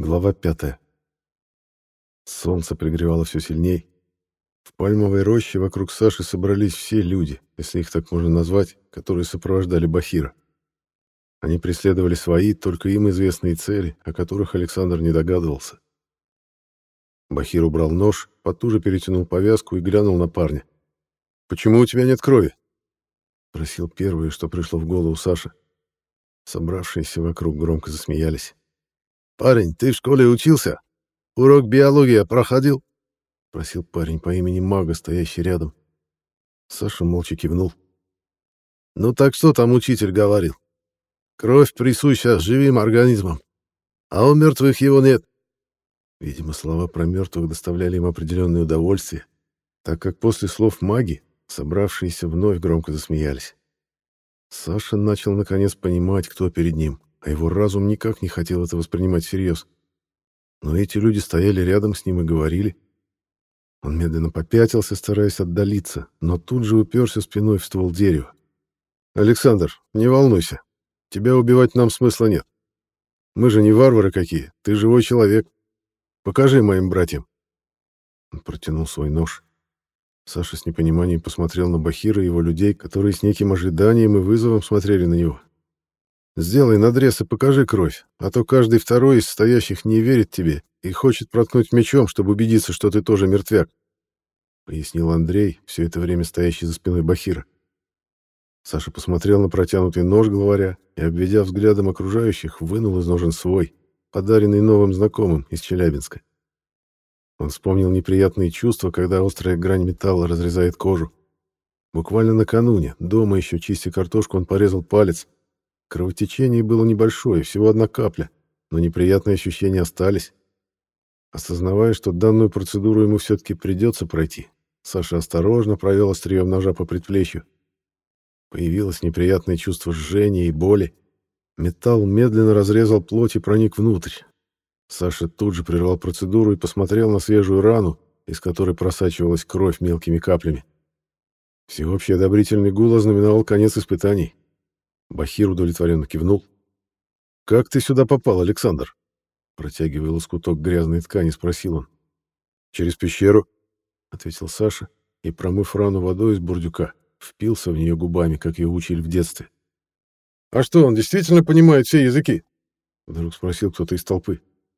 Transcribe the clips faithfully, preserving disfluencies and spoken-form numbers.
Глава пятая. Солнце пригревало все сильней. В пальмовой роще вокруг Саши собрались все люди, если их так можно назвать, которые сопровождали Бахира. Они преследовали свои, только им известные цели, о которых Александр не догадывался. Бахир убрал нож, потуже перетянул повязку и глянул на парня. «Почему у тебя нет крови?» — спросил первое, что пришло в голову Саши. Собравшиеся вокруг громко засмеялись. «Парень, ты в школе учился? Урок биологии проходил?» — спросил парень по имени Мага, стоящий рядом. Саша молча кивнул. «Ну так что там учитель говорил? Кровь присуща живым организмам, а у мертвых его нет». Видимо, слова про мертвых доставляли им определенное удовольствие, так как после слов маги собравшиеся вновь громко засмеялись. Саша начал наконец понимать, кто перед ним, а его разум никак не хотел это воспринимать всерьез. Но эти люди стояли рядом с ним и говорили. Он медленно попятился, стараясь отдалиться, но тут же уперся спиной в ствол дерева. «Александр, не волнуйся. Тебя убивать нам смысла нет. Мы же не варвары какие, ты живой человек. Покажи моим братьям». Он протянул свой нож. Саша с непониманием посмотрел на Бахира и его людей, которые с неким ожиданием и вызовом смотрели на него. «Сделай надрез и покажи кровь, а то каждый второй из стоящих не верит тебе и хочет проткнуть мечом, чтобы убедиться, что ты тоже мертвяк», — пояснил Андрей, все это время стоящий за спиной Бахира. Саша посмотрел на протянутый нож главаря и, обведя взглядом окружающих, вынул из ножен свой, подаренный новым знакомым из Челябинска. Он вспомнил неприятные чувства, когда острая грань металла разрезает кожу. Буквально накануне, дома еще чистя картошку, он порезал палец. Кровотечение было небольшое, всего одна капля, но неприятные ощущения остались. Осознавая, что данную процедуру ему все-таки придется пройти, Саша осторожно провел острием ножа по предплечью. Появилось неприятное чувство жжения и боли. Металл медленно разрезал плоть и проник внутрь. Саша тут же прервал процедуру и посмотрел на свежую рану, из которой просачивалась кровь мелкими каплями. Всеобщий одобрительный гул ознаменовал конец испытаний. Бахир удовлетворенно кивнул. «Как ты сюда попал, Александр?» Протягивая лоскуток грязной ткани, спросил он. «Через пещеру», — ответил Саша, и, промыв рану водой из бурдюка, впился в нее губами, как ее учили в детстве. «А что, он действительно понимает все языки?» — вдруг спросил кто-то из толпы.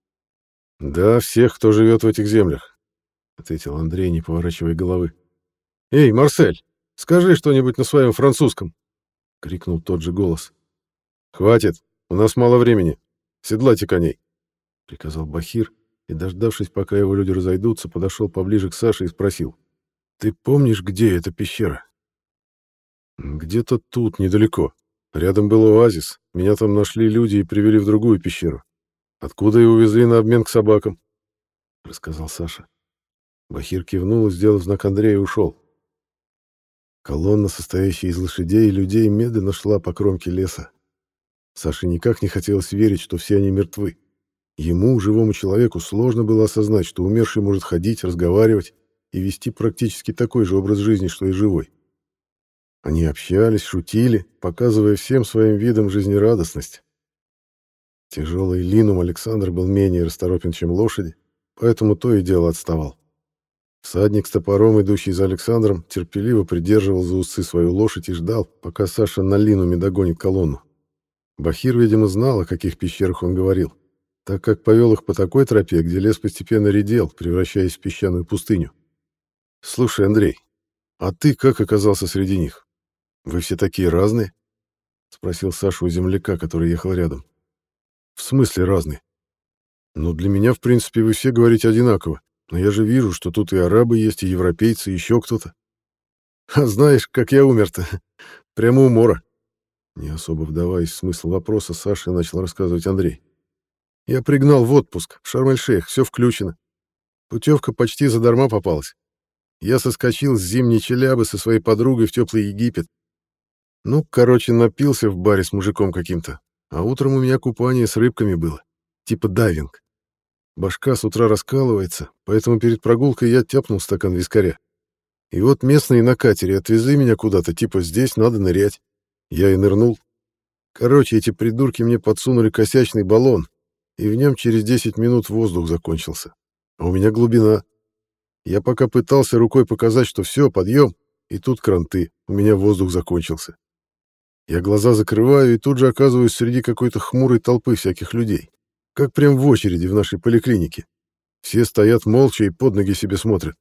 «Да, всех, кто живет в этих землях», — ответил Андрей, не поворачивая головы. «Эй, Марсель, скажи что-нибудь на своем французском!» — крикнул тот же голос. «Хватит, у нас мало времени. Седлайте коней», — приказал Бахир, и, дождавшись, пока его люди разойдутся, подошел поближе к Саше и спросил. «Ты помнишь, где эта пещера?» «Где-то тут, недалеко. Рядом был оазис. Меня там нашли люди и привели в другую пещеру. Откуда и увезли на обмен к собакам», — рассказал Саша. Бахир кивнул и, сделав знак Андрею, ушел. Колонна, состоящая из лошадей и людей, медленно шла по кромке леса. Саше никак не хотелось верить, что все они мертвы. Ему, живому человеку, сложно было осознать, что умерший может ходить, разговаривать и вести практически такой же образ жизни, что и живой. Они общались, шутили, показывая всем своим видом жизнерадостность. Тяжелый линум Александр был менее расторопен, чем лошади, поэтому то и дело отставал. Всадник с топором, идущий за Александром, терпеливо придерживал за усы свою лошадь и ждал, пока Саша на линуме догонит колонну. Бахир, видимо, знал, о каких пещерах он говорил, так как повел их по такой тропе, где лес постепенно редел, превращаясь в песчаную пустыню. «Слушай, Андрей, а ты как оказался среди них? Вы все такие разные?» — спросил Саша у земляка, который ехал рядом. «В смысле разные? Ну, для меня, в принципе, вы все говорите одинаково, но я же вижу, что тут и арабы есть, и европейцы, и еще кто-то. А знаешь, как я умер-то? Прямо умора». Не особо вдаваясь в смысл вопроса, Саша начал рассказывать Андрей. «Я пригнал в отпуск, в Шарм-эль-Шейх, все включено. Путевка почти задарма попалась. Я соскочил с зимней Челябы со своей подругой в теплый Египет. Ну, короче, напился в баре с мужиком каким-то, а утром у меня купание с рыбками было, типа дайвинг. Башка с утра раскалывается, поэтому перед прогулкой я тяпнул стакан вискаря. И вот местные на катере отвезли меня куда-то, типа здесь надо нырять. Я и нырнул. Короче, эти придурки мне подсунули косячный баллон. Я его, естественно, не выпустил, и он начал и в нем через десять минут воздух закончился. А у меня глубина. Я пока пытался рукой показать, что все, подъем, и тут кранты, у меня воздух закончился. Я глаза закрываю и тут же оказываюсь среди какой-то хмурой толпы всяких людей. Как прям в очереди в нашей поликлинике. Все стоят молча и под ноги себе смотрят.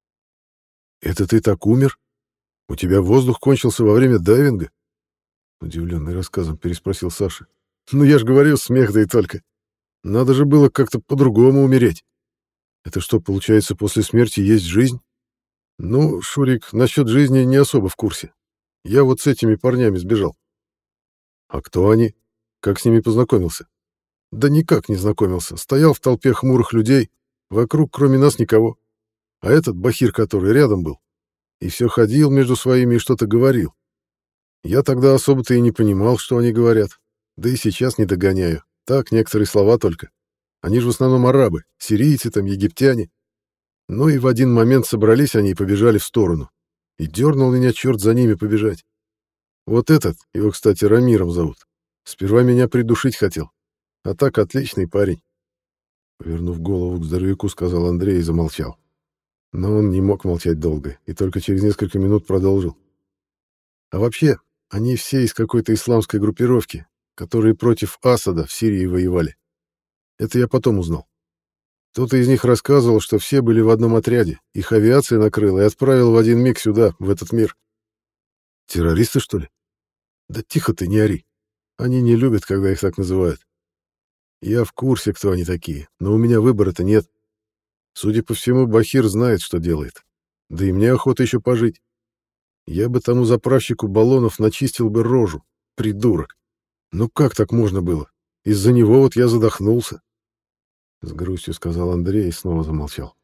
«Это ты так умер? У тебя воздух кончился во время дайвинга?» Удивленный рассказом переспросил Саша. «Ну я ж говорю, смех да и только. Надо же было как-то по-другому умереть. Это что, получается, после смерти есть жизнь?» «Ну, Шурик, насчет жизни не особо в курсе. Я вот с этими парнями сбежал». «А кто они? Как с ними познакомился?» «Да никак не знакомился. Стоял в толпе хмурых людей. Вокруг, кроме нас, никого. А этот бахир, который рядом был, и все ходил между своими и что-то говорил. Я тогда особо-то и не понимал, что они говорят. Да и сейчас не догоняю. Так, некоторые слова только. Они же в основном арабы, сирийцы там, египтяне. Ну и в один момент собрались они и побежали в сторону. И дернул меня черт за ними побежать. Вот этот, его, кстати, Рамиром зовут, сперва меня придушить хотел. А так отличный парень. Повернув голову к здоровяку, сказал Андрей и замолчал. Но он не мог молчать долго, и только через несколько минут продолжил. А вообще, они все из какой-то исламской группировки, которые против Асада в Сирии воевали. Это я потом узнал. Кто-то из них рассказывал, что все были в одном отряде, их авиация накрыла и отправила в один миг сюда, в этот мир. Террористы, что ли? Да тихо ты, не ори. Они не любят, когда их так называют. Я в курсе, кто они такие, но у меня выбора-то нет. Судя по всему, Бахир знает, что делает. Да и мне охота еще пожить. Я бы тому заправщику баллонов начистил бы рожу. Придурок. Ну как так можно было? Из-за него вот я задохнулся. С грустью сказал Андрей и снова замолчал.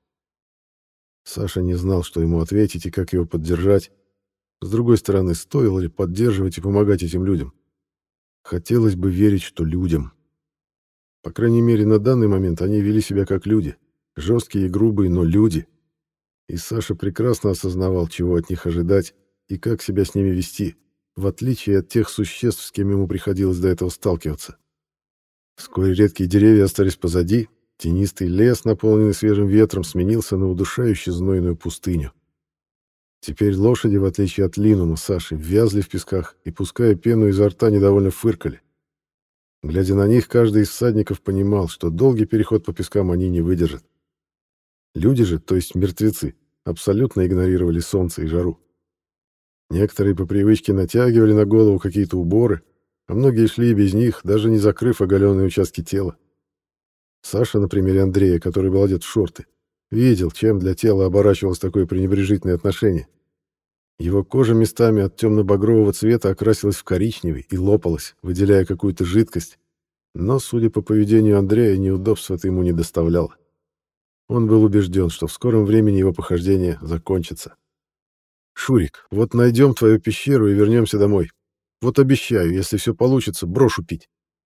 Саша не знал, что ему ответить и как его поддержать. С другой стороны, стоило ли поддерживать и помогать этим людям? Хотелось бы верить, что людям. По крайней мере, на данный момент они вели себя как люди. Жесткие и грубые, но люди. И Саша прекрасно осознавал, чего от них ожидать и как себя с ними вести, в отличие от тех существ, с кем ему приходилось до этого сталкиваться. Вскоре редкие деревья остались позади, тенистый лес, наполненный свежим ветром, сменился на удушающе знойную пустыню. Теперь лошади, в отличие от Линума, Саши, вязли в песках и, пуская пену изо рта, недовольно фыркали. Глядя на них, каждый из всадников понимал, что долгий переход по пескам они не выдержат. Люди же, то есть мертвецы, абсолютно игнорировали солнце и жару. Некоторые по привычке натягивали на голову какие-то уборы, а многие шли без них, даже не закрыв оголенные участки тела. Саша, на примере Андрея, который был одет в шорты, видел, чем для тела оборачивалось такое пренебрежительное отношение. Его кожа местами от темно-багрового цвета окрасилась в коричневый и лопалась, выделяя какую-то жидкость. Но, судя по поведению Андрея, неудобств это ему не доставляло. Он был убежден, что в скором времени его похождение закончится. «Шурик, вот найдем твою пещеру и вернемся домой. Вот обещаю, если все получится, брошу пить».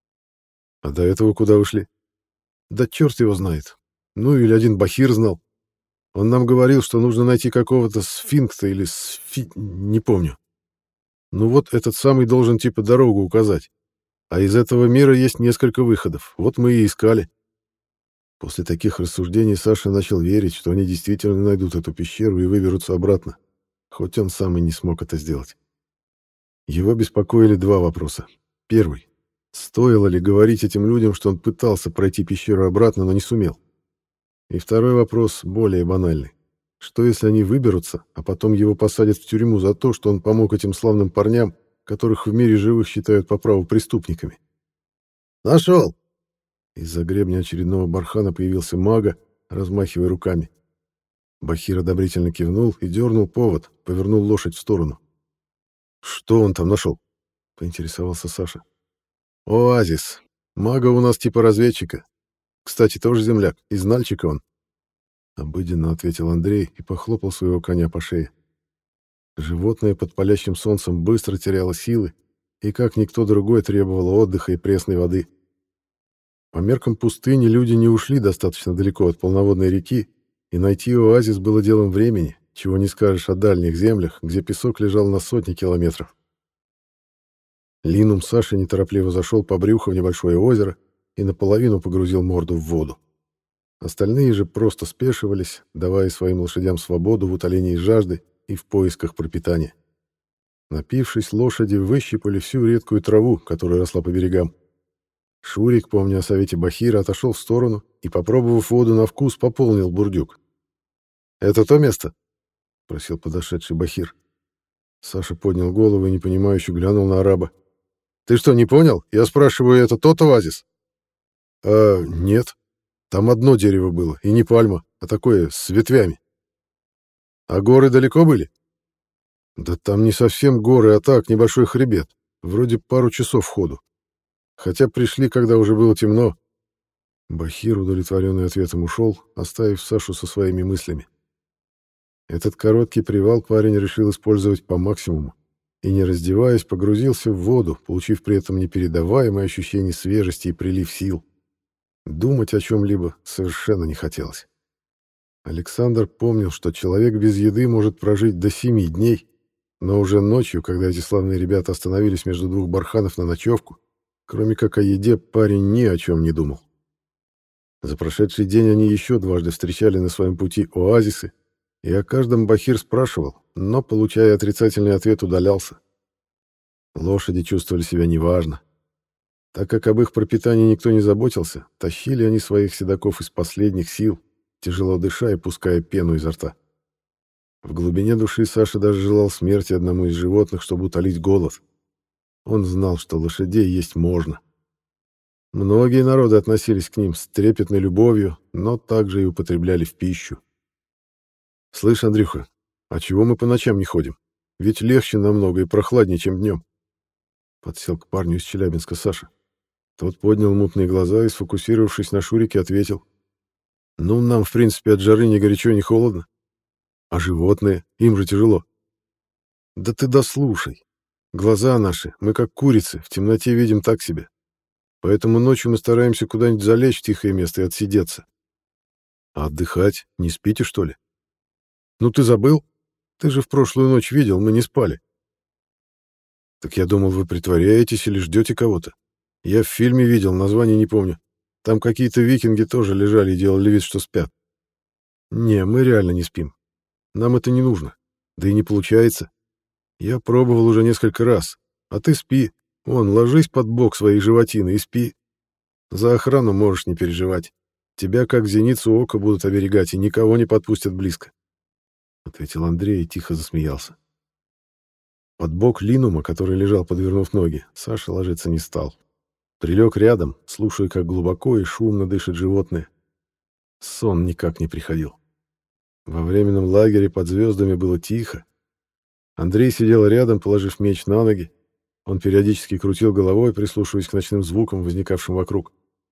«А до этого куда ушли?» «Да черт его знает. Ну или один Бахир знал. Он нам говорил, что нужно найти какого-то сфинкта или сфи... не помню. Ну вот этот самый должен типа дорогу указать. А из этого мира есть несколько выходов. Вот мы и искали». После таких рассуждений Саша начал верить, что они действительно найдут эту пещеру и выберутся обратно, хоть он сам и не смог это сделать. Его беспокоили два вопроса. Первый. Стоило ли говорить этим людям, что он пытался пройти пещеру обратно, но не сумел? И второй вопрос более банальный. Что если они выберутся, а потом его посадят в тюрьму за то, что он помог этим славным парням, которых в мире живых считают по праву преступниками? «Нашел!» Из-за гребня очередного бархана появился мага, размахивая руками. Бахир одобрительно кивнул и дернул повод, повернул лошадь в сторону. «Что он там нашел?» — поинтересовался Саша. «Оазис. Мага у нас типа разведчика. Кстати, тоже земляк, из Нальчика он». Обыденно ответил Андрей и похлопал своего коня по шее. Животное под палящим солнцем быстро теряло силы и, как никто другой, требовало отдыха и пресной воды. По меркам пустыни люди не ушли достаточно далеко от полноводной реки, и найти оазис было делом времени, чего не скажешь о дальних землях, где песок лежал на сотни километров. Линум Саши неторопливо зашел по брюху в небольшое озеро, и наполовину погрузил морду в воду. Остальные же просто спешивались, давая своим лошадям свободу в утолении жажды и в поисках пропитания. Напившись, лошади выщипали всю редкую траву, которая росла по берегам. Шурик, помня о совете Бахира, отошел в сторону и, попробовав воду на вкус, пополнил бурдюк. «Это то место?» — просил подошедший Бахир. Саша поднял голову и непонимающе глянул на араба. «Ты что, не понял? Я спрашиваю, это тот оазис?» «А, нет. Там одно дерево было, и не пальма, а такое, с ветвями». «А горы далеко были?» «Да там не совсем горы, а так, небольшой хребет. Вроде пару часов ходу. Хотя пришли, когда уже было темно». Бахир, удовлетворенный ответом, ушел, оставив Сашу со своими мыслями. Этот короткий привал парень решил использовать по максимуму и, не раздеваясь, погрузился в воду, получив при этом непередаваемое ощущение свежести и прилив сил. Думать о чем-либо совершенно не хотелось. Александр помнил, что человек без еды может прожить до семи дней, но уже ночью, когда эти славные ребята остановились между двух барханов на ночевку, кроме как о еде, парень ни о чем не думал. За прошедший день они еще дважды встречали на своем пути оазисы, и о каждом Бахир спрашивал, но, получая отрицательный ответ, удалялся. Лошади чувствовали себя неважно. Так как об их пропитании никто не заботился, тащили они своих седаков из последних сил, тяжело дыша и пуская пену изо рта. В глубине души Саша даже желал смерти одному из животных, чтобы утолить голод. Он знал, что лошадей есть можно. Многие народы относились к ним с трепетной любовью, но также и употребляли в пищу. «Слышь, Андрюха, а чего мы по ночам не ходим? Ведь легче намного и прохладнее, чем днем». Подсел к парню из Челябинска Саша. Тот поднял мутные глаза и, сфокусировавшись на Шурике, ответил. «Ну, нам, в принципе, от жары ни горячо, ни холодно. А животные? Им же тяжело». «Да ты дослушай. Глаза наши, мы как курицы, в темноте видим так себе. Поэтому ночью мы стараемся куда-нибудь залечь в тихое место и отсидеться». «А отдыхать? Не спите, что ли?» «Ну ты забыл? Ты же в прошлую ночь видел, мы не спали». «Так я думал, вы притворяетесь или ждете кого-то. Я в фильме видел, название не помню. Там какие-то викинги тоже лежали и делали вид, что спят». «Не, мы реально не спим. Нам это не нужно. Да и не получается. Я пробовал уже несколько раз. А ты спи. Вон, ложись под бок своей животины и спи. За охрану можешь не переживать. Тебя как зеницу ока будут оберегать и никого не подпустят близко», — ответил Андрей и тихо засмеялся. Под бок Линума, который лежал, подвернув ноги, Саша ложиться не стал. Прилег рядом, слушая, как глубоко и шумно дышит животное. Сон никак не приходил. Во временном лагере под звездами было тихо. Андрей сидел рядом, положив меч на ноги. Он периодически крутил головой, прислушиваясь к ночным звукам, возникавшим вокруг.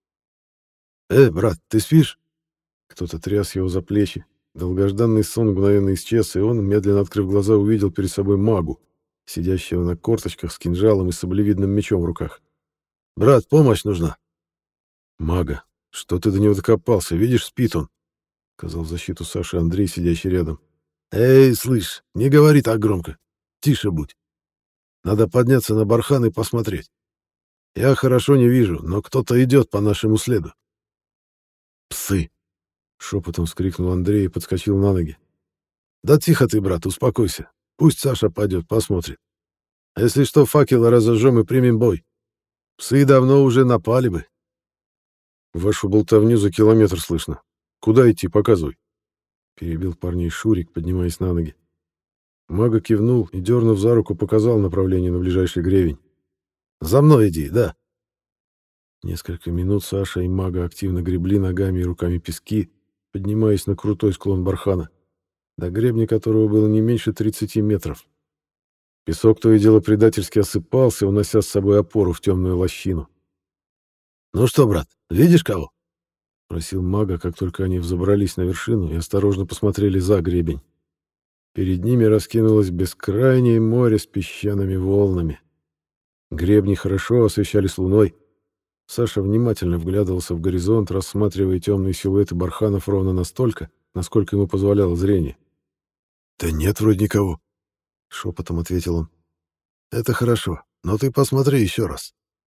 «Э, брат, ты спишь?» Кто-то тряс его за плечи. Долгожданный сон мгновенно исчез, и он, медленно открыв глаза, увидел перед собой магу, сидящего на корточках с кинжалом и саблевидным мечом в руках. «Брат, помощь нужна!» «Мага, что ты до него докопался? Видишь, спит он!» — сказал в защиту Саши Андрей, сидящий рядом. «Эй, слышь, не говори так громко. Тише будь. Надо подняться на бархан и посмотреть. Я хорошо не вижу, но кто-то идет по нашему следу». «Псы!» — шепотом вскрикнул Андрей и подскочил на ноги. «Да тихо ты, брат, успокойся. Пусть Саша пойдет, посмотрит. А если что, факелы разожжем и примем бой. Псы давно уже напали бы». «Вашу болтовню за километр слышно. Куда идти, показывай», — перебил парней Шурик, поднимаясь на ноги. Мага кивнул и, дернув за руку, показал направление на ближайший гребень. «За мной иди, да». Несколько минут Саша и Мага активно гребли ногами и руками пески, поднимаясь на крутой склон бархана, до гребня которого было не меньше тридцати метров. Песок то и дело предательски осыпался, унося с собой опору в темную лощину. «Ну что, брат, видишь кого?» — спросил Мага, как только они взобрались на вершину и осторожно посмотрели за гребень. Перед ними раскинулось бескрайнее море с песчаными волнами. Гребни хорошо освещались луной. Саша внимательно вглядывался в горизонт, рассматривая темные силуэты барханов ровно настолько, насколько ему позволяло зрение. «Да нет вроде никого», — шепотом ответил он. «Это хорошо, но ты посмотри еще раз.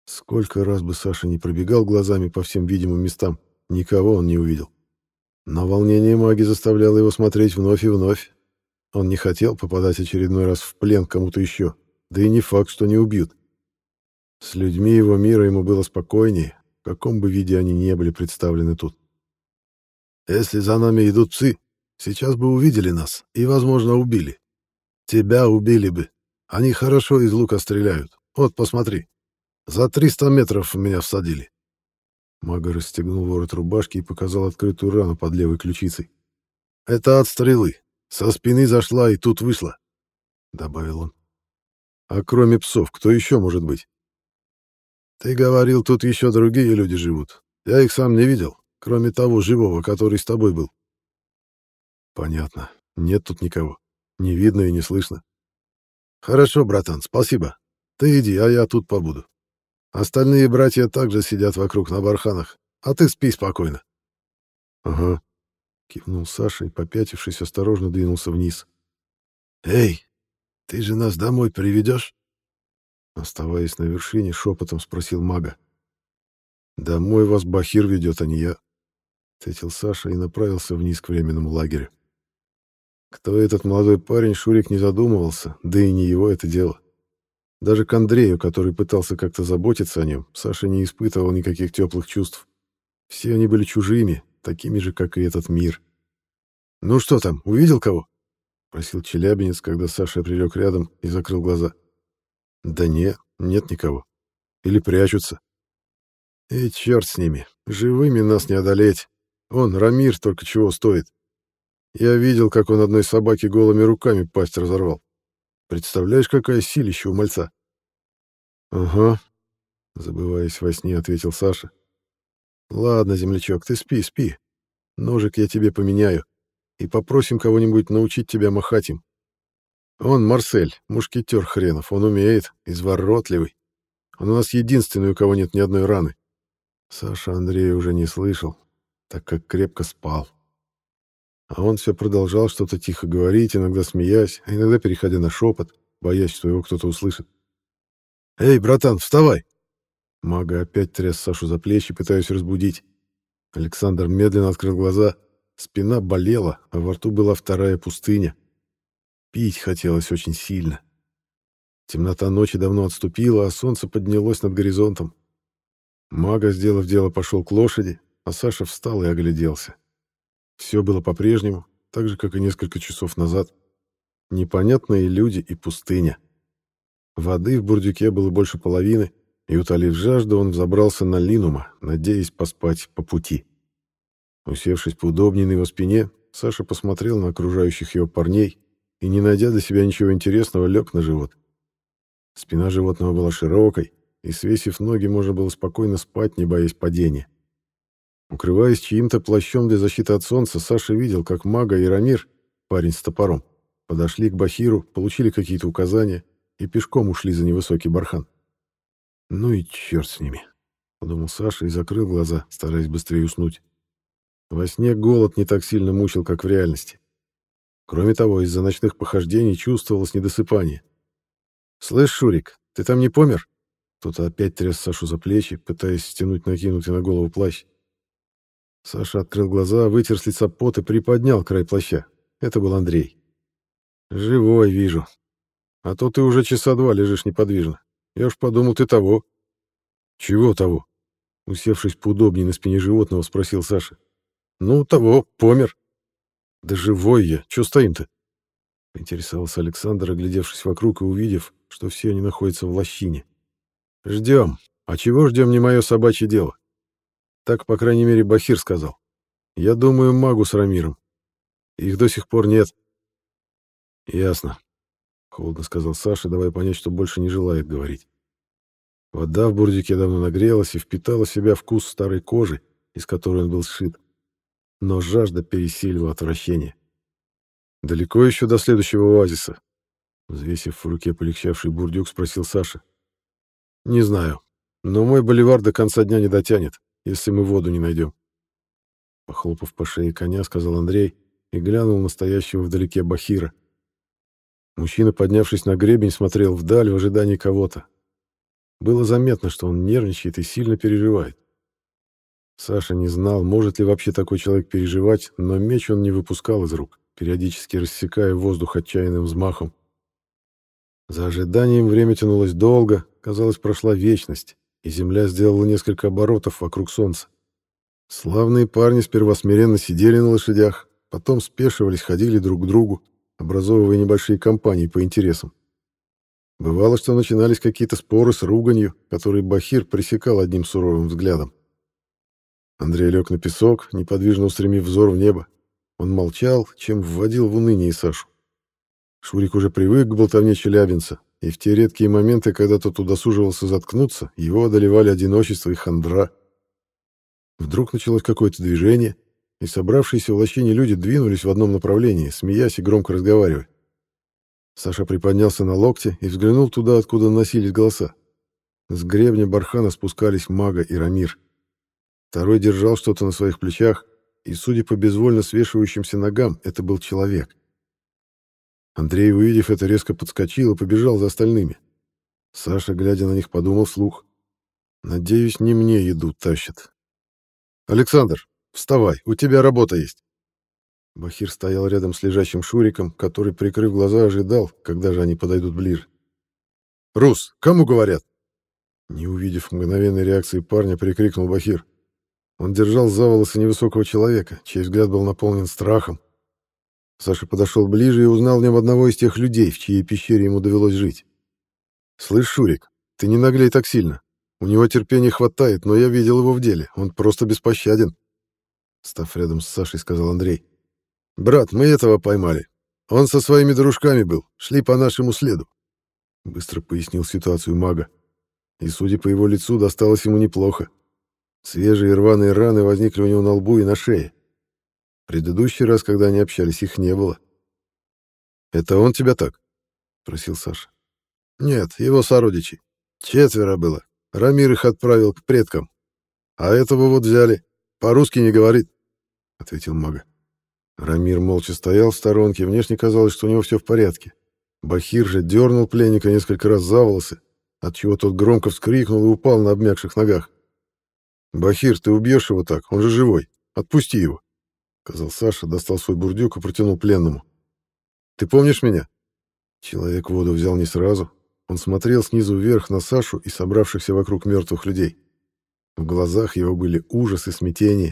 Сколько раз бы Саша не пробегал глазами по всем видимым местам, никого он не увидел. Но волнение маги заставляло его смотреть вновь и вновь. Он не хотел попадать очередной раз в плен кому-то еще, да и не факт, что не убьют. С людьми его мира ему было спокойнее, в каком бы виде они ни были представлены тут. «Если за нами идут псы, сейчас бы увидели нас и, возможно, убили. Тебя убили бы. Они хорошо из лука стреляют. Вот, посмотри. За триста метров в меня всадили». Мага расстегнул ворот рубашки и показал открытую рану под левой ключицей. «Это от стрелы. Со спины зашла и тут вышла», — добавил он. «А кроме псов, кто еще может быть?» «Ты говорил, тут еще другие люди живут. Я их сам не видел, кроме того живого, который с тобой был». «Понятно. Нет тут никого. Не видно и не слышно». «Хорошо, братан, спасибо. Ты иди, а я тут побуду. Остальные братья также сидят вокруг на барханах, а ты спи спокойно». «Ага», — кивнул Саша и, попятившись, осторожно двинулся вниз. «Эй, ты же нас домой приведешь?» Оставаясь на вершине, шепотом спросил мага. «Домой вас Бахир ведет, а не я», — ответил Саша и направился вниз к временному лагерю. Кто этот молодой парень, Шурик не задумывался, да и не его это дело. Даже к Андрею, который пытался как-то заботиться о нем, Саша не испытывал никаких теплых чувств. Все они были чужими, такими же, как и этот мир. «Ну что там, увидел кого?» — просил челябинец, когда Саша прилег рядом и закрыл глаза. «Да не, нет никого. Или прячутся». «И черт с ними, живыми нас не одолеть. Он, Рамир, только чего стоит. Я видел, как он одной собаке голыми руками пасть разорвал. Представляешь, какая силища у мальца?» «Ага», — забываясь во сне, ответил Саша. «Ладно, землячок, ты спи, спи. Ножик я тебе поменяю. И попросим кого-нибудь научить тебя махать им. Он Марсель, мушкетер хренов, он умеет, изворотливый. Он у нас единственный, у кого нет ни одной раны». Саша Андрея уже не слышал, так как крепко спал. А он все продолжал что-то тихо говорить, иногда смеясь, а иногда переходя на шепот, боясь, что его кто-то услышит. «Эй, братан, вставай!» Мага опять тряс Сашу за плечи, пытаясь разбудить. Александр медленно открыл глаза. Спина болела, а во рту была вторая пустыня. Пить хотелось очень сильно. Темнота ночи давно отступила, а солнце поднялось над горизонтом. Мага, сделав дело, пошел к лошади, а Саша встал и огляделся. Все было по-прежнему, так же, как и несколько часов назад. Непонятные люди и пустыня. Воды в бурдюке было больше половины, и, утолив жажду, он взобрался на линума, надеясь поспать по пути. Усевшись поудобнее на его спине, Саша посмотрел на окружающих его парней и, не найдя для себя ничего интересного, лег на живот. Спина животного была широкой, и, свесив ноги, можно было спокойно спать, не боясь падения. Укрываясь чьим-то плащом для защиты от солнца, Саша видел, как Мага и Рамир, парень с топором, подошли к Бахиру, получили какие-то указания и пешком ушли за невысокий бархан. «Ну и черт с ними», — подумал Саша и закрыл глаза, стараясь быстрее уснуть. Во сне голод не так сильно мучил, как в реальности. Кроме того, из-за ночных похождений чувствовалось недосыпание. «Слышь, Шурик, ты там не помер?» Кто-то опять тряс Сашу за плечи, пытаясь стянуть накинутый на голову плащ. Саша открыл глаза, вытер с лица пот и приподнял край плаща. Это был Андрей. «Живой, вижу. А то ты уже часа два лежишь неподвижно. Я уж подумал, ты того». «Чего того?» Усевшись поудобнее на спине животного, спросил Саша. «Ну, того, помер». «Да живой я, чё стоим-то?» Поинтересовался Александр, оглядевшись вокруг и увидев, что все они находятся в лощине. «Ждем. А чего ждем, не мое собачье дело. Так, по крайней мере, Бахир сказал. Я думаю, магу с Рамиром. Их до сих пор нет». «Ясно», — холодно сказал Саша, давая понять, что больше не желает говорить. Вода в бурдюке давно нагрелась и впитала в себя вкус старой кожи, из которой он был сшит. Но жажда пересилила отвращение. «Далеко еще до следующего оазиса?» Взвесив в руке полегчавший бурдюк, спросил Саша. «Не знаю, но мой боливар до конца дня не дотянет, если мы воду не найдем». Похлопав по шее коня, сказал Андрей и глянул на стоящего вдалеке Бахира. Мужчина, поднявшись на гребень, смотрел вдаль в ожидании кого-то. Было заметно, что он нервничает и сильно переживает. Саша не знал, может ли вообще такой человек переживать, но меч он не выпускал из рук, периодически рассекая воздух отчаянным взмахом. За ожиданием время тянулось долго, казалось, прошла вечность, и земля сделала несколько оборотов вокруг солнца. Славные парни сперва смиренно сидели на лошадях, потом спешивались, ходили друг к другу, образовывая небольшие компании по интересам. Бывало, что начинались какие-то споры с руганью, которые Бахир пресекал одним суровым взглядом. Андрей лег на песок, неподвижно устремив взор в небо. Он молчал, чем вводил в уныние Сашу. Шурик уже привык к болтовне челябинца, и в те редкие моменты, когда тот удосуживался заткнуться, его одолевали одиночество и хандра. Вдруг началось какое-то движение, и собравшиеся в лощине люди двинулись в одном направлении, смеясь и громко разговаривая. Саша приподнялся на локте и взглянул туда, откуда доносились голоса. С гребня бархана спускались Мага и Рамир. Второй держал что-то на своих плечах, и, судя по безвольно свешивающимся ногам, это был человек. Андрей, увидев это, резко подскочил и побежал за остальными. Саша, глядя на них, подумал вслух: «Надеюсь, не мне еду тащат». «Александр, вставай, у тебя работа есть». Бахир стоял рядом с лежащим Шуриком, который, прикрыв глаза, ожидал, когда же они подойдут ближе. «Рус, кому говорят?» Не увидев мгновенной реакции парня, прикрикнул Бахир. Он держал за волосы невысокого человека, чей взгляд был наполнен страхом. Саша подошел ближе и узнал в нем одного из тех людей, в чьей пещере ему довелось жить. «Слышь, Шурик, ты не наглей так сильно. У него терпения хватает, но я видел его в деле. Он просто беспощаден». Став рядом с Сашей, сказал Андрей: «Брат, мы этого поймали. Он со своими дружками был, шли по нашему следу», — быстро пояснил ситуацию Мага. И, судя по его лицу, досталось ему неплохо. Свежие рваные раны возникли у него на лбу и на шее. В предыдущий раз, когда они общались, их не было. «Это он тебя так?» — спросил Саша. «Нет, его сородичи. Четверо было. Рамир их отправил к предкам. А этого вот взяли. По-русски не говорит», — ответил Мага. Рамир молча стоял в сторонке, внешне казалось, что у него все в порядке. Бахир же дернул пленника несколько раз за волосы, отчего тот громко вскрикнул и упал на обмякших ногах. «Бахир, ты убьешь его так, он же живой. Отпусти его», — сказал Саша, достал свой бурдюк и протянул пленному. «Ты помнишь меня?» Человек воду взял не сразу. Он смотрел снизу вверх на Сашу и собравшихся вокруг мертвых людей. В глазах его были ужас и смятение.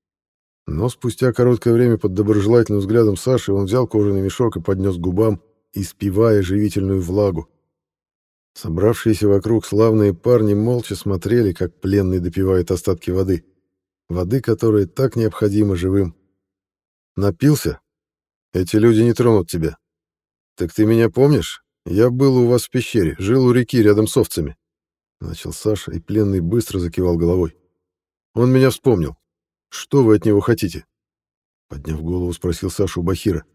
Но спустя короткое время под доброжелательным взглядом Саши он взял кожаный мешок и поднес к губам, испивая живительную влагу. Собравшиеся вокруг славные парни молча смотрели, как пленный допивает остатки воды. Воды, которая так необходима живым. «Напился? Эти люди не тронут тебя. Так ты меня помнишь? Я был у вас в пещере, жил у реки рядом с овцами». Начал Саша, и пленный быстро закивал головой. «Он меня вспомнил. Что вы от него хотите?» Подняв голову, спросил Саша у Бахира.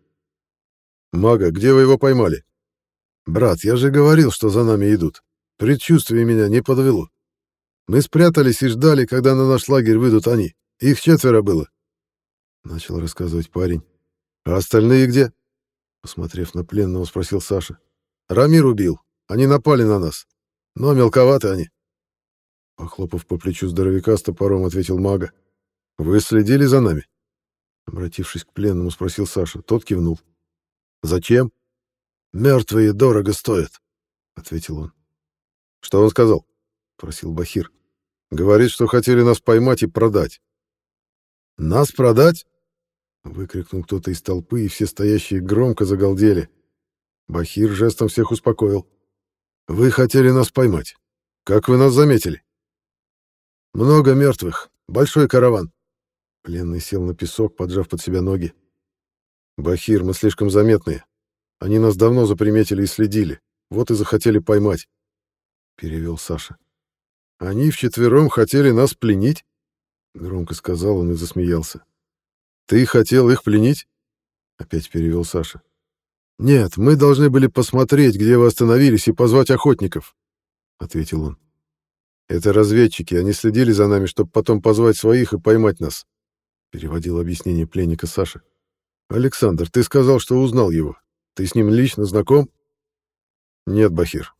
«Мага, где вы его поймали?» «Брат, я же говорил, что за нами идут. Предчувствие меня не подвело. Мы спрятались и ждали, когда на наш лагерь выйдут они. Их четверо было», — начал рассказывать парень. «А остальные где?» Посмотрев на пленного, спросил Саша. «Рамир убил. Они напали на нас. Но мелковаты они». Похлопав по плечу здоровяка с топором, ответил Мага. «Вы следили за нами?» Обратившись к пленному, спросил Саша. Тот кивнул. «Зачем?» «Мертвые дорого стоят», — ответил он. «Что он сказал?» — спросил Бахир. «Говорит, что хотели нас поймать и продать». «Нас продать?» — выкрикнул кто-то из толпы, и все стоящие громко загалдели. Бахир жестом всех успокоил. «Вы хотели нас поймать. Как вы нас заметили?» «Много мертвых. Большой караван». Пленный сел на песок, поджав под себя ноги. «Бахир, мы слишком заметные. Они нас давно заприметили и следили. Вот и захотели поймать», — перевел Саша. «Они вчетвером хотели нас пленить?» — громко сказал он и засмеялся. «Ты хотел их пленить?» — опять перевел Саша. «Нет, мы должны были посмотреть, где вы остановились, и позвать охотников», — ответил он. «Это разведчики, они следили за нами, чтобы потом позвать своих и поймать нас», — переводил объяснение пленника Саша. «Александр, ты сказал, что узнал его. Ты с ним лично знаком?» «Нет, Бахир.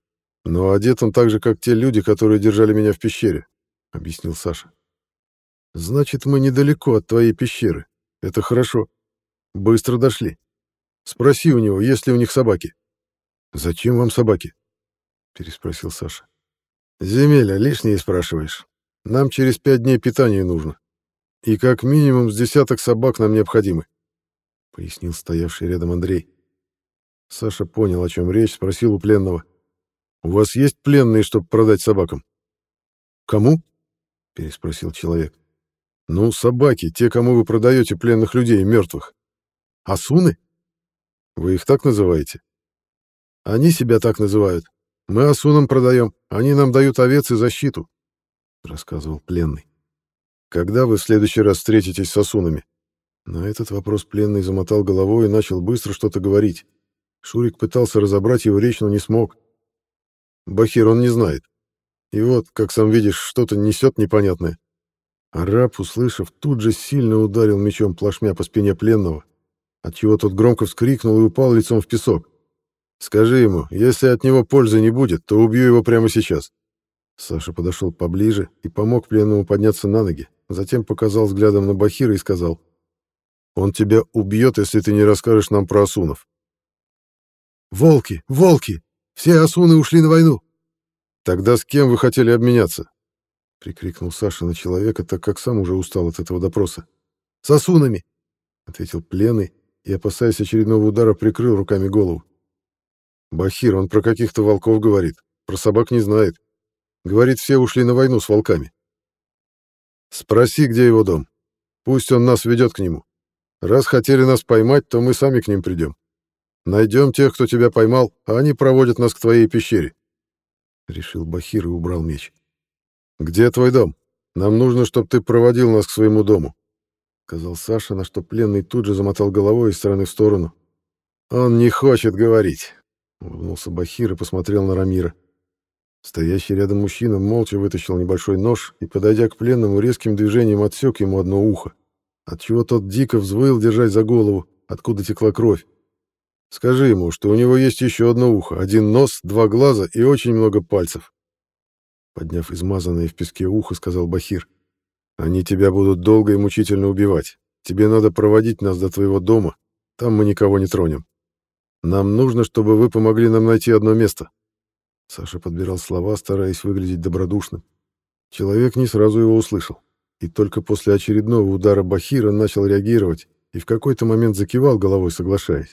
Но одет он так же, как те люди, которые держали меня в пещере, — объяснил Саша. Значит, мы недалеко от твоей пещеры. Это хорошо. Быстро дошли. Спроси у него, есть ли у них собаки. Зачем вам собаки? Переспросил Саша. Земеля, лишнее спрашиваешь. Нам через пять дней питания нужно. И как минимум с десяток собак нам необходимы, — пояснил стоявший рядом Андрей. Саша понял, о чем речь, спросил у пленного. «У вас есть пленные, чтобы продать собакам?» «Кому?» — переспросил человек. «Ну, собаки, те, кому вы продаете пленных людей, мертвых. Асуны? Вы их так называете?» «Они себя так называют. Мы асунам продаем, они нам дают овец и защиту», — рассказывал пленный. «Когда вы в следующий раз встретитесь с асунами?» На этот вопрос пленный замотал головой и начал быстро что-то говорить. Шурик пытался разобрать его речь, но не смог. Бахир он не знает. И вот, как сам видишь, что-то несет непонятное. Араб, услышав, тут же сильно ударил мечом плашмя по спине пленного, отчего тот громко вскрикнул и упал лицом в песок. «Скажи ему, если от него пользы не будет, то убью его прямо сейчас». Саша подошел поближе и помог пленному подняться на ноги, затем показал взглядом на Бахира и сказал: «Он тебя убьет, если ты не расскажешь нам про асунов». «Волки! Волки! Все асуны ушли на войну!» «Тогда с кем вы хотели обменяться?» — прикрикнул Саша на человека, так как сам уже устал от этого допроса. «С асунами!» — ответил пленный и, опасаясь очередного удара, прикрыл руками голову. «Бахир, он про каких-то волков говорит, про собак не знает. Говорит, все ушли на войну с волками. Спроси, где его дом. Пусть он нас ведет к нему. Раз хотели нас поймать, то мы сами к ним придем. Найдем тех, кто тебя поймал, а они проводят нас к твоей пещере», — решил Бахир и убрал меч. «Где твой дом? Нам нужно, чтобы ты проводил нас к своему дому», — сказал Саша, на что пленный тут же замотал головой из стороны в сторону. «Он не хочет говорить», — улыбнулся Бахир и посмотрел на Рамира. Стоящий рядом мужчина молча вытащил небольшой нож и, подойдя к пленному, резким движением отсек ему одно ухо, отчего тот дико взвыл, держась за голову, откуда текла кровь. «Скажи ему, что у него есть еще одно ухо, один нос, два глаза и очень много пальцев». Подняв измазанное в песке ухо, сказал Бахир: «Они тебя будут долго и мучительно убивать. Тебе надо проводить нас до твоего дома. Там мы никого не тронем. Нам нужно, чтобы вы помогли нам найти одно место». Саша подбирал слова, стараясь выглядеть добродушным. Человек не сразу его услышал. И только после очередного удара Бахира начал реагировать и в какой-то момент закивал головой, соглашаясь.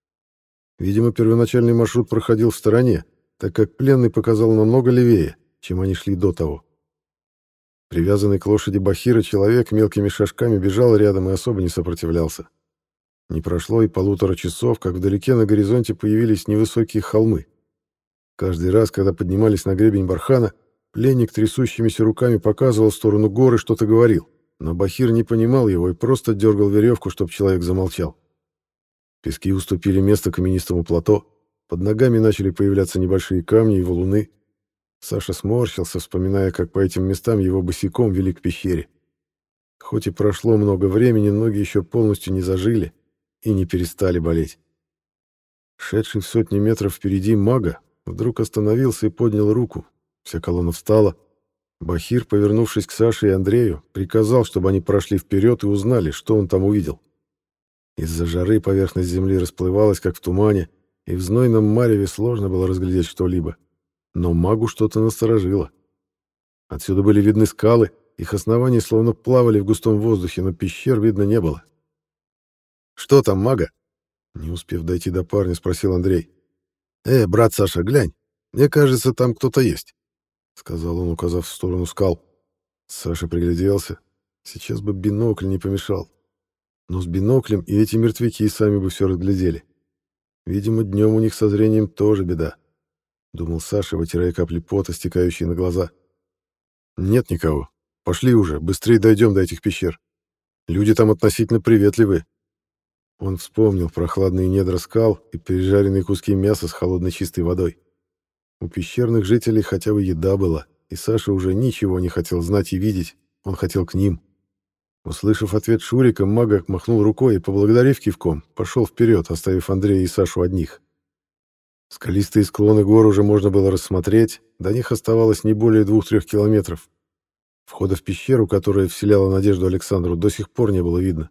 Видимо, первоначальный маршрут проходил в стороне, так как пленный показал намного левее, чем они шли до того. Привязанный к лошади Бахира человек мелкими шажками бежал рядом и особо не сопротивлялся. Не прошло и полутора часов, как вдалеке на горизонте появились невысокие холмы. Каждый раз, когда поднимались на гребень бархана, пленник трясущимися руками показывал в сторону горы, что-то говорил, но Бахир не понимал его и просто дергал веревку, чтобы человек замолчал. Пески уступили место каменистому плато, под ногами начали появляться небольшие камни и валуны. Саша сморщился, вспоминая, как по этим местам его босиком вели к пещере. Хоть и прошло много времени, ноги еще полностью не зажили и не перестали болеть. Шедший в сотни метров впереди мага вдруг остановился и поднял руку. Вся колонна встала. Бахир, повернувшись к Саше и Андрею, приказал, чтобы они прошли вперед и узнали, что он там увидел. Из-за жары поверхность земли расплывалась, как в тумане, и в знойном мареве сложно было разглядеть что-либо. Но магу что-то насторожило. Отсюда были видны скалы, их основания словно плавали в густом воздухе, но пещер видно не было. «Что там, мага?» Не успев дойти до парня, спросил Андрей. «Э, брат Саша, глянь, мне кажется, там кто-то есть», — сказал он, указав в сторону скал. Саша пригляделся. Сейчас бы бинокль не помешал. Но с биноклем и эти мертвяки сами бы все разглядели. Видимо, днем у них со зрением тоже беда, — думал Саша, вытирая капли пота, стекающие на глаза. «Нет никого. Пошли уже, быстрее дойдем до этих пещер. Люди там относительно приветливые». Он вспомнил прохладные недра скал и пережаренные куски мяса с холодной чистой водой. У пещерных жителей хотя бы еда была, и Саша уже ничего не хотел знать и видеть, он хотел к ним. Услышав ответ Шурика, мага махнул рукой и, поблагодарив кивком, пошел вперед, оставив Андрея и Сашу одних. Скалистые склоны гор уже можно было рассмотреть, до них оставалось не более двух-трех километров. Входа в пещеру, которая вселяла надежду Александру, до сих пор не было видно.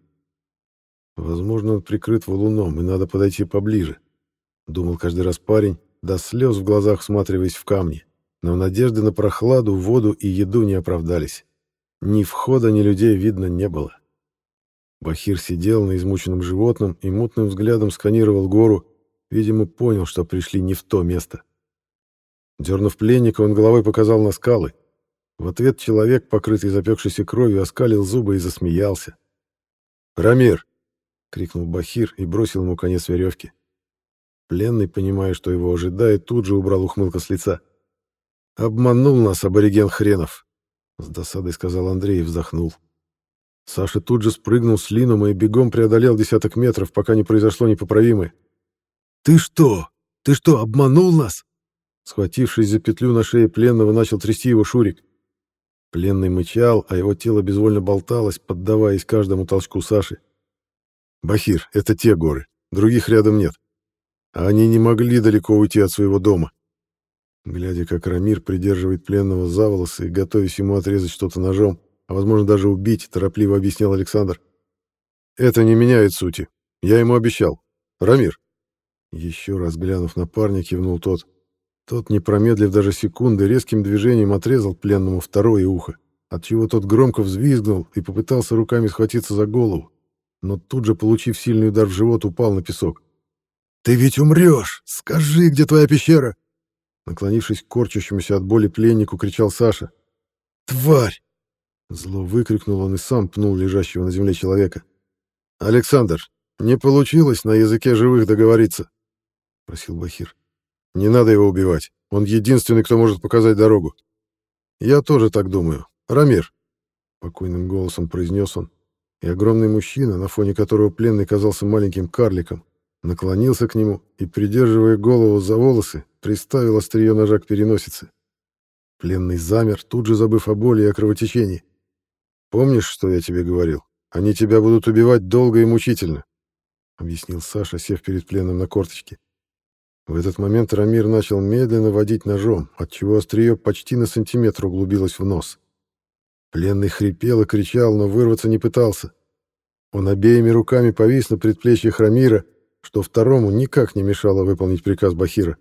Возможно, он прикрыт валуном, и надо подойти поближе, думал каждый раз парень, до слез в глазах всматриваясь в камни. Но надежды на прохладу, воду и еду не оправдались. Ни входа, ни людей видно не было. Бахир сидел на измученном животном и мутным взглядом сканировал гору, видимо, понял, что пришли не в то место. Дернув пленника, он головой показал на скалы. В ответ человек, покрытый запекшейся кровью, оскалил зубы и засмеялся. «Рамир!» — крикнул Бахир и бросил ему конец веревки. Пленный, понимая, что его ожидает, тут же убрал ухмылку с лица. «Обманул нас абориген хренов!» — с досадой сказал Андрей и вздохнул. Саша тут же спрыгнул с линума и бегом преодолел десяток метров, пока не произошло непоправимое. «Ты что? Ты что, обманул нас?» Схватившись за петлю на шее пленного, начал трясти его Шурик. Пленный мычал, а его тело безвольно болталось, поддаваясь каждому толчку Саши. «Бахир, это те горы, других рядом нет. А они не могли далеко уйти от своего дома». Глядя, как Рамир придерживает пленного за волосы и готовясь ему отрезать что-то ножом, а возможно даже убить, торопливо объяснял Александр. «Это не меняет сути. Я ему обещал. Рамир!» Еще раз глянув на парня, кивнул тот. Тот, не промедлив даже секунды, резким движением отрезал пленному второе ухо, отчего тот громко взвизгнул и попытался руками схватиться за голову, но тут же, получив сильный удар в живот, упал на песок. «Ты ведь умрешь! Скажи, где твоя пещера!» Наклонившись к корчащемуся от боли пленнику, кричал Саша. «Тварь!» Зло выкрикнул он и сам пнул лежащего на земле человека. «Александр, не получилось на языке живых договориться», — просил Бахир. «Не надо его убивать. Он единственный, кто может показать дорогу». «Я тоже так думаю. Рамир», — спокойным голосом произнес он, и огромный мужчина, на фоне которого пленный казался маленьким карликом, наклонился к нему и, придерживая голову за волосы, приставил острие ножа к переносице. Пленный замер, тут же забыв о боли и о кровотечении. «Помнишь, что я тебе говорил? Они тебя будут убивать долго и мучительно», — объяснил Саша, сев перед пленным на корточке. В этот момент Рамир начал медленно водить ножом, отчего острие почти на сантиметр углубилось в нос. Пленный хрипел и кричал, но вырваться не пытался. Он обеими руками повис на предплечьях Рамира, что второму никак не мешало выполнить приказ Бахира.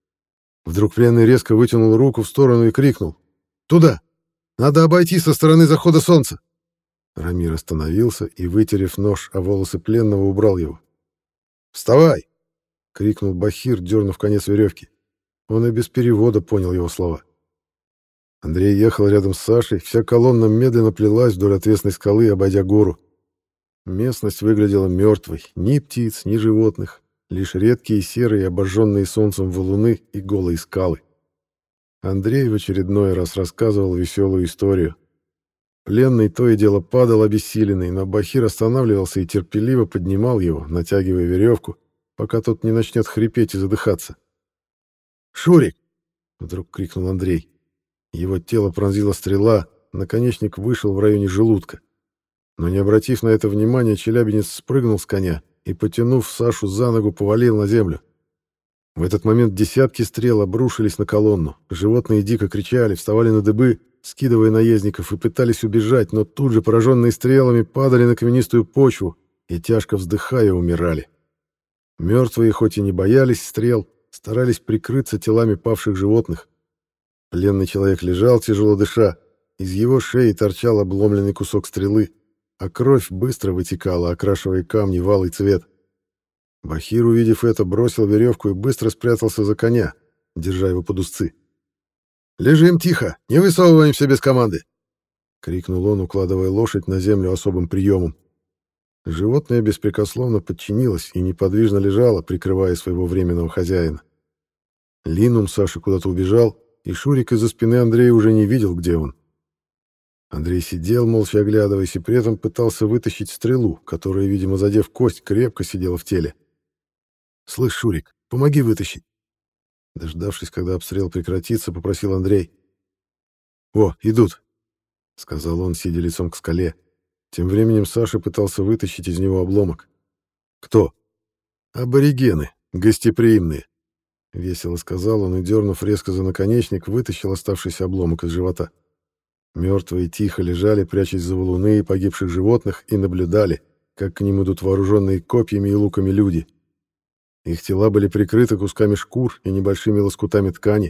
Вдруг пленный резко вытянул руку в сторону и крикнул: «Туда! Надо обойти со стороны захода солнца!» Рамир остановился и, вытерев нож о волосы пленного, убрал его. «Вставай!» — крикнул Бахир, дернув конец веревки. Он и без перевода понял его слова. Андрей ехал рядом с Сашей, вся колонна медленно плелась вдоль отвесной скалы, обойдя гору. Местность выглядела мертвой, ни птиц, ни животных, лишь редкие серые, обожженные солнцем валуны и голые скалы. Андрей в очередной раз рассказывал веселую историю. Пленный то и дело падал обессиленный, но Бахир останавливался и терпеливо поднимал его, натягивая веревку, пока тот не начнет хрипеть и задыхаться. «Шурик!» — вдруг крикнул Андрей. Его тело пронзила стрела, наконечник вышел в районе желудка. Но не обратив на это внимания, челябинец спрыгнул с коня и, потянув Сашу за ногу, повалил на землю. В этот момент десятки стрел обрушились на колонну. Животные дико кричали, вставали на дыбы, скидывая наездников, и пытались убежать, но тут же, пораженные стрелами, падали на каменистую почву и, тяжко вздыхая, умирали. Мертвые, хоть и не боялись стрел, старались прикрыться телами павших животных. Пленный человек лежал, тяжело дыша, из его шеи торчал обломленный кусок стрелы, а кровь быстро вытекала, окрашивая камни в алый цвет. Бахир, увидев это, бросил веревку и быстро спрятался за коня, держа его под узцы. «Лежим тихо, не высовываемся без команды!» — крикнул он, укладывая лошадь на землю особым приемом. Животное беспрекословно подчинилось и неподвижно лежало, прикрывая своего временного хозяина. Линум Саши куда-то убежал, и Шурик из-за спины Андрея уже не видел, где он. Андрей сидел, молча оглядываясь, и при этом пытался вытащить стрелу, которая, видимо, задев кость, крепко сидела в теле. «Слышь, Шурик, помоги вытащить!» Дождавшись, когда обстрел прекратится, попросил Андрей. «О, идут!» — сказал он, сидя лицом к скале. Тем временем Саша пытался вытащить из него обломок. «Кто?» «Аборигены, гостеприимные. весело сказал он и, дернув резко за наконечник, вытащил оставшийся обломок из живота. Мертвые тихо лежали, прячась за валуны и погибших животных, и наблюдали, как к ним идут вооруженные копьями и луками люди. Их тела были прикрыты кусками шкур и небольшими лоскутами ткани.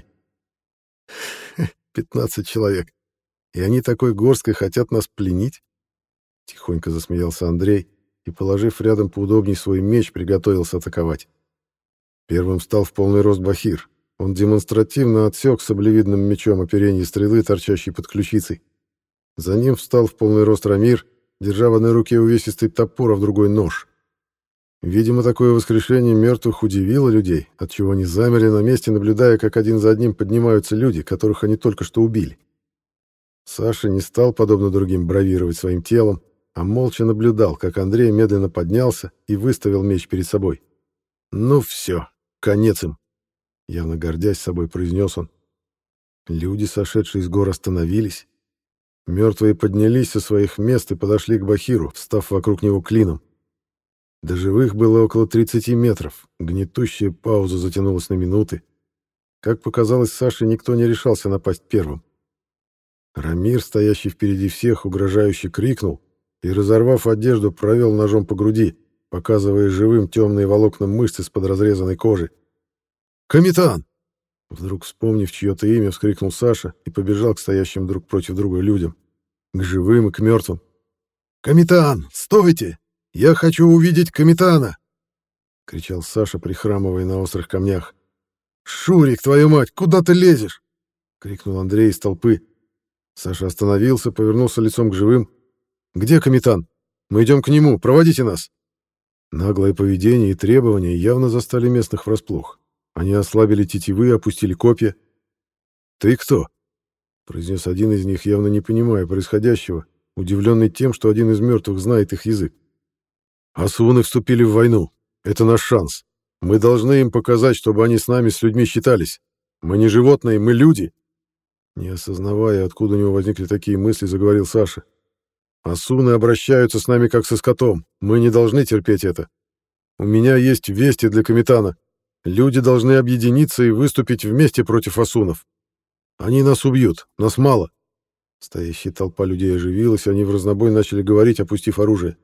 «Пятнадцать человек. И они такой горсткой хотят нас пленить?» Тихонько засмеялся Андрей и, положив рядом поудобнее свой меч, приготовился атаковать. Первым встал в полный рост Бахир. Он демонстративно отсек саблевидным мечом оперение стрелы, торчащей под ключицей. За ним встал в полный рост Рамир, держа в одной руке увесистый топор, а в другой нож. Видимо, такое воскрешение мертвых удивило людей, отчего они замерли на месте, наблюдая, как один за одним поднимаются люди, которых они только что убили. Саша не стал, подобно другим, бравировать своим телом, а молча наблюдал, как Андрей медленно поднялся и выставил меч перед собой. «Ну все, конец им!» — явно гордясь собой, произнес он. Люди, сошедшие с гор, остановились. Мертвые поднялись со своих мест и подошли к Бахиру, встав вокруг него клином. До живых было около тридцати метров. Гнетущая пауза затянулась на минуты. Как показалось Саше, никто не решался напасть первым. Рамир, стоящий впереди всех, угрожающе крикнул и, разорвав одежду, провел ножом по груди, показывая живым темные волокна мышц из-под разрезанной кожи. «Кометан!» Вдруг, вспомнив чье-то имя, вскрикнул Саша и побежал к стоящим друг против друга людям, к живым и к мертвым. «Кометан, стойте! Я хочу увидеть Кометана!» — кричал Саша, прихрамывая на острых камнях. «Шурик, твою мать, куда ты лезешь?» — крикнул Андрей из толпы. Саша остановился, повернулся лицом к живым. «Где Кометан? Мы идем к нему, проводите нас!» Наглое поведение и требования явно застали местных врасплох. Они ослабили тетивы и опустили копья. «Ты кто?» — произнес один из них, явно не понимая происходящего, удивленный тем, что один из мертвых знает их язык. «Асуны вступили в войну. Это наш шанс. Мы должны им показать, чтобы они с нами, с людьми считались. Мы не животные, мы люди!» Не осознавая, откуда у него возникли такие мысли, заговорил Саша. «Асуны обращаются с нами как со скотом. Мы не должны терпеть это. У меня есть вести для Кометана. Люди должны объединиться и выступить вместе против асунов. Они нас убьют, нас мало». Стоящая толпа людей оживилась, и они в разнобой начали говорить, опустив оружие.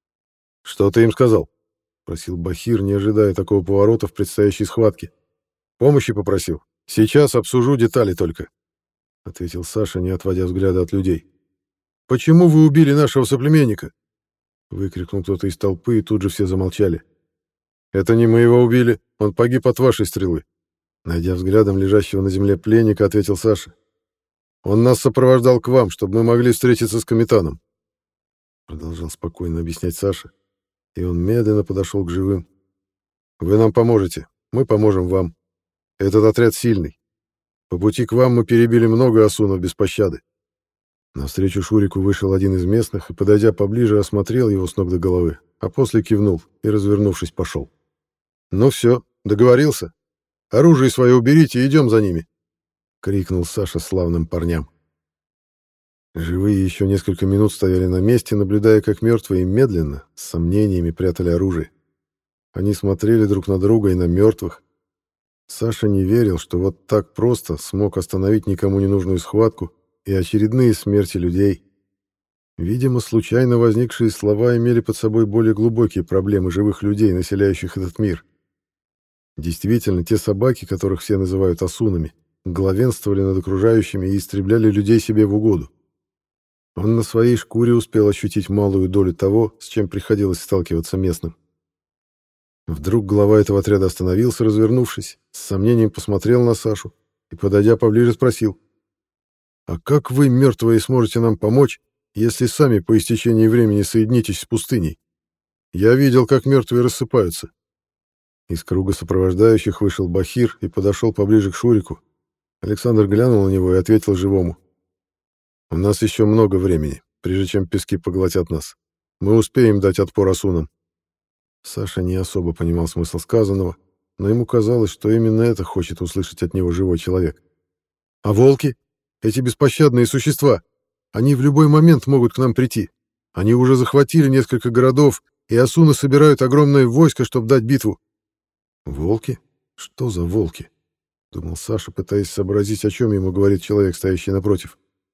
«Что ты им сказал?» — спросил Бахир, не ожидая такого поворота в предстоящей схватке. «Помощи попросил. Сейчас обсужу детали только», — ответил Саша, не отводя взгляда от людей. «Почему вы убили нашего соплеменника?» — выкрикнул кто-то из толпы, и тут же все замолчали. «Это не мы его убили, он погиб от вашей стрелы», — найдя взглядом лежащего на земле пленника, ответил Саша. «Он нас сопровождал к вам, чтобы мы могли встретиться с Кометаном», — продолжал спокойно объяснять Саша, и он медленно подошел к живым. «Вы нам поможете, мы поможем вам. Этот отряд сильный. По пути к вам мы перебили много асунов без пощады». Навстречу Шурику вышел один из местных и, подойдя поближе, осмотрел его с ног до головы, а после кивнул и, развернувшись, пошел. «Ну все, договорился. Оружие свое уберите и идем за ними», — крикнул Саша славным парням. Живые еще несколько минут стояли на месте, наблюдая, как мертвые медленно, с сомнениями, прятали оружие. Они смотрели друг на друга и на мертвых. Саша не верил, что вот так просто смог остановить никому не нужную схватку и очередные смерти людей. Видимо, случайно возникшие слова имели под собой более глубокие проблемы живых людей, населяющих этот мир. Действительно, те собаки, которых все называют асунами, главенствовали над окружающими и истребляли людей себе в угоду. Он на своей шкуре успел ощутить малую долю того, с чем приходилось сталкиваться местным. Вдруг глава этого отряда остановился, развернувшись, с сомнением посмотрел на Сашу и, подойдя поближе, спросил: «А как вы, мертвые, сможете нам помочь, если сами по истечении времени соединитесь с пустыней? Я видел, как мертвые рассыпаются». Из круга сопровождающих вышел Бахир и подошел поближе к Шурику. Александр глянул на него и ответил живому: «У нас еще много времени, прежде чем пески поглотят нас. Мы успеем дать отпор асунам». Саша не особо понимал смысл сказанного, но ему казалось, что именно это хочет услышать от него живой человек. «А волки? Эти беспощадные существа? Они в любой момент могут к нам прийти. Они уже захватили несколько городов, и асуны собирают огромное войско, чтобы дать битву». «Волки? Что за волки? Думал Саша, пытаясь сообразить, о чем ему говорит человек, стоящий напротив.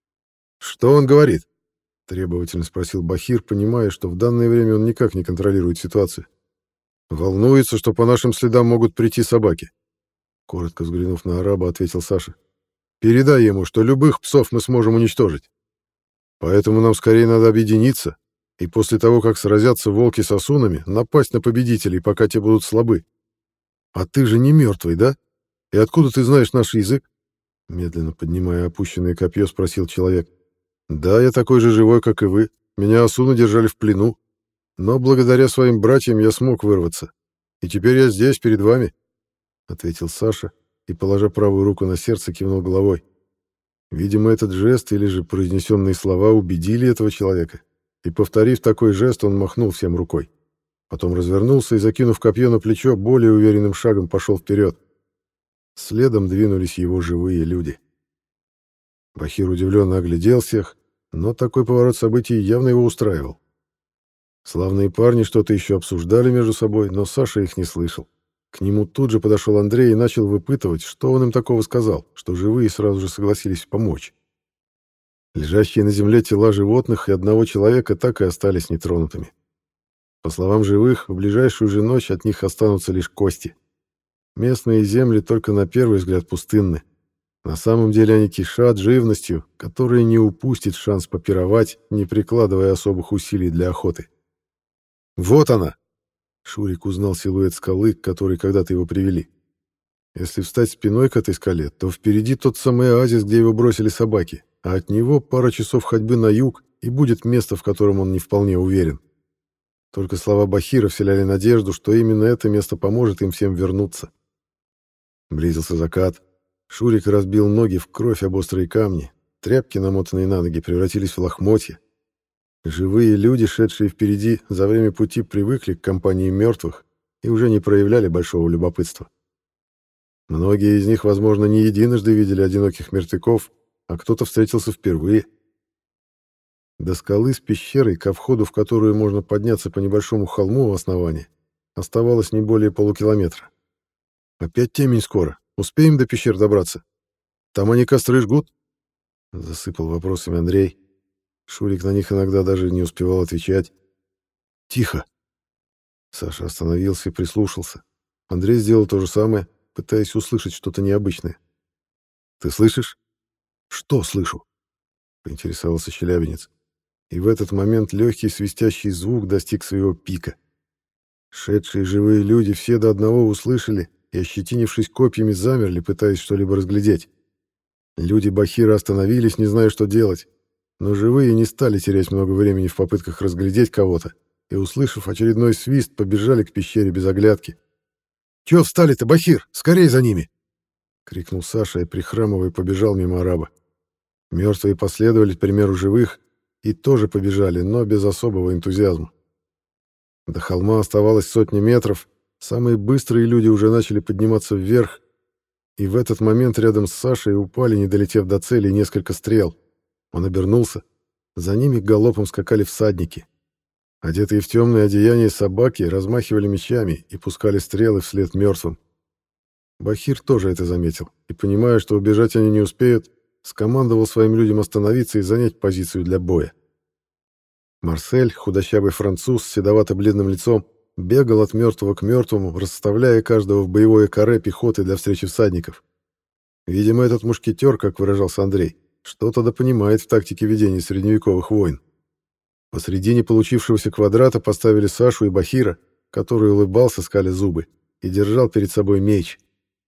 Что он говорит? Требовательно спросил Бахир, понимая, что в данное время он никак не контролирует ситуацию. Волнуется, что по нашим следам могут прийти собаки. Коротко взглянув на араба, ответил Саша. Передай ему, что любых псов мы сможем уничтожить. Поэтому нам скорее надо объединиться и после того, как сразятся волки с осунами, напасть на победителей, пока те будут слабы. А ты же не мертвый, да? И откуда ты знаешь наш язык? Медленно поднимая опущенное копье, спросил человек. Да, я такой же живой, как и вы. Меня осуны держали в плену. Но благодаря своим братьям я смог вырваться. И теперь я здесь, перед вами, — ответил Саша и, положа правую руку на сердце, кивнул головой. Видимо, этот жест или же произнесенные слова убедили этого человека, и, повторив такой жест, он махнул всем рукой. Потом развернулся и, закинув копье на плечо, более уверенным шагом пошел вперед. Следом двинулись его живые люди. Бахир удивленно оглядел всех, но такой поворот событий явно его устраивал. Славные парни что-то еще обсуждали между собой, но Саша их не слышал. К нему тут же подошел Андрей и начал выпытывать, что он им такого сказал, что живые сразу же согласились помочь. Лежащие на земле тела животных и одного человека так и остались нетронутыми. По словам живых, в ближайшую же ночь от них останутся лишь кости. Местные земли только на первый взгляд пустынны. На самом деле они кишат живностью, которая не упустит шанс попировать, не прикладывая особых усилий для охоты. «Вот она!» Шурик узнал силуэт скалы, к которой когда-то его привели. Если встать спиной к этой скале, то впереди тот самый оазис, где его бросили собаки, а от него пара часов ходьбы на юг, и будет место, в котором он не вполне уверен. Только слова Бахира вселяли надежду, что именно это место поможет им всем вернуться. Близился закат. Шурик разбил ноги в кровь об острые камни. Тряпки, намотанные на ноги, превратились в лохмотья. Живые люди, шедшие впереди, за время пути привыкли к компании мертвых и уже не проявляли большого любопытства. Многие из них, возможно, не единожды видели одиноких мертвяков, а кто-то встретился впервые. До скалы с пещерой, ко входу в которую можно подняться по небольшому холму у основания, оставалось не более полукилометра. «Опять темень скоро. Успеем до пещер добраться? Там они костры жгут?» — засыпал вопросами Андрей. Шурик на них иногда даже не успевал отвечать. «Тихо!» Саша остановился и прислушался. Андрей сделал то же самое, пытаясь услышать что-то необычное. «Ты слышишь?» «Что слышу?» — поинтересовался челябинец. И в этот момент легкий свистящий звук достиг своего пика. Шедшие живые люди все до одного услышали и, ощетинившись копьями, замерли, пытаясь что-либо разглядеть. Люди Бахира остановились, не зная, что делать. Но живые не стали терять много времени в попытках разглядеть кого-то, и, услышав очередной свист, побежали к пещере без оглядки. «Чего встали-то, Бахир? Скорей за ними!» — крикнул Саша и, прихрамывая, побежал мимо араба. Мертвые последовали примеру живых и тоже побежали, но без особого энтузиазма. До холма оставалось сотни метров, самые быстрые люди уже начали подниматься вверх, и в этот момент рядом с Сашей упали, не долетев до цели, несколько стрел. Он обернулся. За ними галопом скакали всадники. Одетые в темное одеяние собаки размахивали мечами и пускали стрелы вслед мертвым. Бахир тоже это заметил, и, понимая, что убежать они не успеют, скомандовал своим людям остановиться и занять позицию для боя. Марсель, худощавый француз с седовато-бледным лицом, бегал от мертвого к мертвому, расставляя каждого в боевое каре пехоты для встречи всадников. Видимо, этот мушкетер, как выражался Андрей, что-то да понимает в тактике ведения средневековых войн. Посредине получившегося квадрата поставили Сашу и Бахира, который улыбался, скаля зубы, и держал перед собой меч.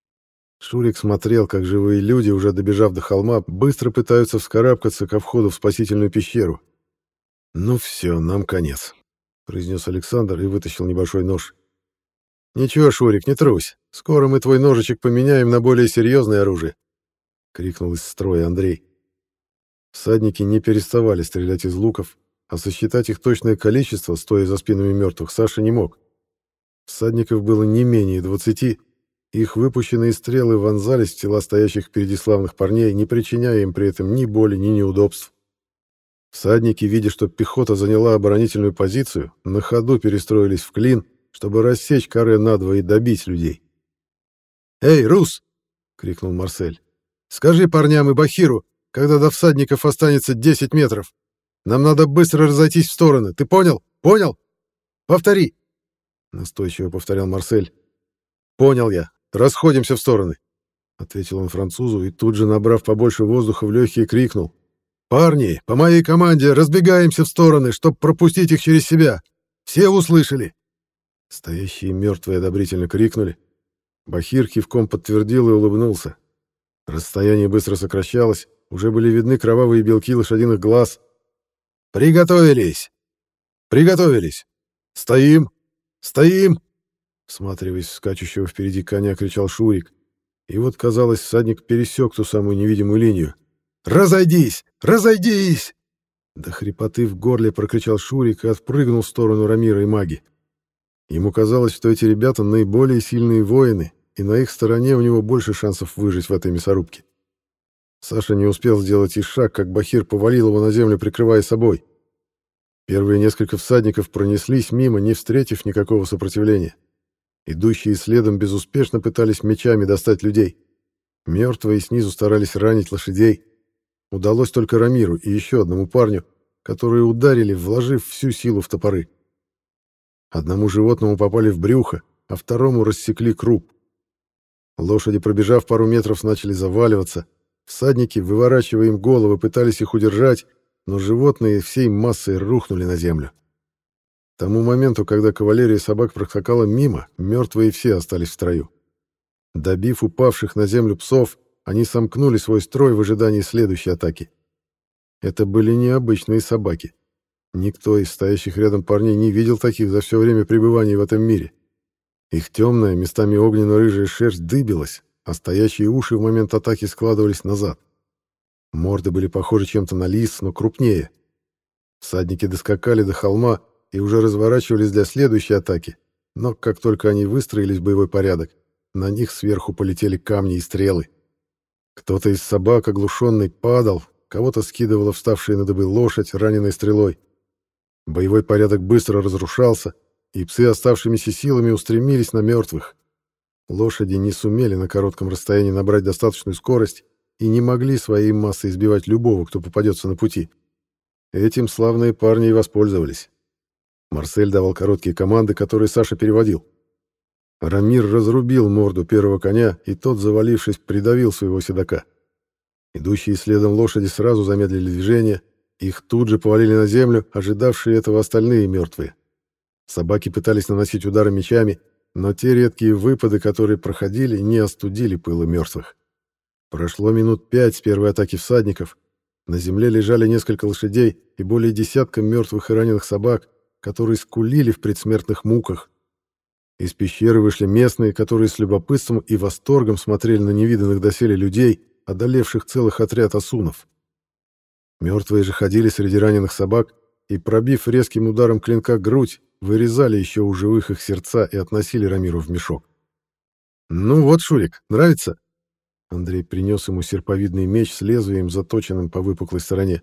Шурик смотрел, как живые люди, уже добежав до холма, быстро пытаются вскарабкаться ко входу в спасительную пещеру. «Ну все, нам конец», — произнес Александр и вытащил небольшой нож. «Ничего, Шурик, не трусь. Скоро мы твой ножичек поменяем на более серьезное оружие», — крикнул из строя Андрей. Всадники не переставали стрелять из луков, а сосчитать их точное количество, стоя за спинами мертвых, Саша не мог. Всадников было не менее двадцати, их выпущенные стрелы вонзались в тела стоящих впереди славных парней, не причиняя им при этом ни боли, ни неудобств. Всадники, видя, что пехота заняла оборонительную позицию, на ходу перестроились в клин, чтобы рассечь каре надвое и добить людей. «Эй, Рус!» — крикнул Марсель. «Скажи парням и Бахиру, когда до всадников останется десять метров. Нам надо быстро разойтись в стороны. Ты понял? Понял? Повтори!» Настойчиво повторял Марсель. «Понял я. Расходимся в стороны», — ответил он французу и тут же, набрав побольше воздуха в легкие, крикнул. «Парни, по моей команде разбегаемся в стороны, чтобы пропустить их через себя. Все услышали?» Стоящие мертвые одобрительно крикнули. Бахир кивком подтвердил и улыбнулся. Расстояние быстро сокращалось, уже были видны кровавые белки лошадиных глаз. «Приготовились! Приготовились! Стоим! Стоим!» Всматриваясь в скачущего впереди коня, кричал Шурик. И вот, казалось, всадник пересек ту самую невидимую линию. «Разойдись! Разойдись!» До хрипоты в горле прокричал Шурик и отпрыгнул в сторону Рамира и маги. Ему казалось, что эти ребята наиболее сильные воины, и на их стороне у него больше шансов выжить в этой мясорубке. Саша не успел сделать и шаг, как Бахир повалил его на землю, прикрывая собой. Первые несколько всадников пронеслись мимо, не встретив никакого сопротивления. Идущие следом безуспешно пытались мечами достать людей. Мертвые снизу старались ранить лошадей. Удалось только Рамиру и еще одному парню, которые ударили, вложив всю силу в топоры. Одному животному попали в брюхо, а второму рассекли круп. Лошади, пробежав пару метров, начали заваливаться. Всадники, выворачивая им головы, пытались их удержать, но животные всей массой рухнули на землю. К тому моменту, когда кавалерия собак проскакала мимо, мертвые все остались в строю. Добив упавших на землю псов, они сомкнули свой строй в ожидании следующей атаки. Это были необычные собаки. Никто из стоящих рядом парней не видел таких за все время пребывания в этом мире. Их темная, местами огненно-рыжая шерсть дыбилась, а стоящие уши в момент атаки складывались назад. Морды были похожи чем-то на лис, но крупнее. Всадники доскакали до холма и уже разворачивались для следующей атаки, но как только они выстроились в боевой порядок, на них сверху полетели камни и стрелы. Кто-то из собак, оглушенный, падал, кого-то скидывала вставшая на дыбы лошадь, раненой стрелой. Боевой порядок быстро разрушался, и псы оставшимися силами устремились на мертвых. Лошади не сумели на коротком расстоянии набрать достаточную скорость и не могли своей массой избивать любого, кто попадется на пути. Этим славные парни и воспользовались. Марсель давал короткие команды, которые Саша переводил. Рамир разрубил морду первого коня, и тот, завалившись, придавил своего седока. Идущие следом лошади сразу замедлили движение, их тут же повалили на землю, ожидавшие этого остальные мертвые. Собаки пытались наносить удары мечами, но те редкие выпады, которые проходили, не остудили пыла мертвых. Прошло минут пять с первой атаки всадников. На земле лежали несколько лошадей и более десятка мертвых и раненых собак, которые скулили в предсмертных муках. Из пещеры вышли местные, которые с любопытством и восторгом смотрели на невиданных доселе людей, одолевших целых отряд асунов. Мертвые же ходили среди раненых собак и, пробив резким ударом клинка грудь, вырезали еще у живых их сердца и относили Рамиру в мешок. «Ну вот, Шурик, нравится?» Андрей принес ему серповидный меч с лезвием, заточенным по выпуклой стороне.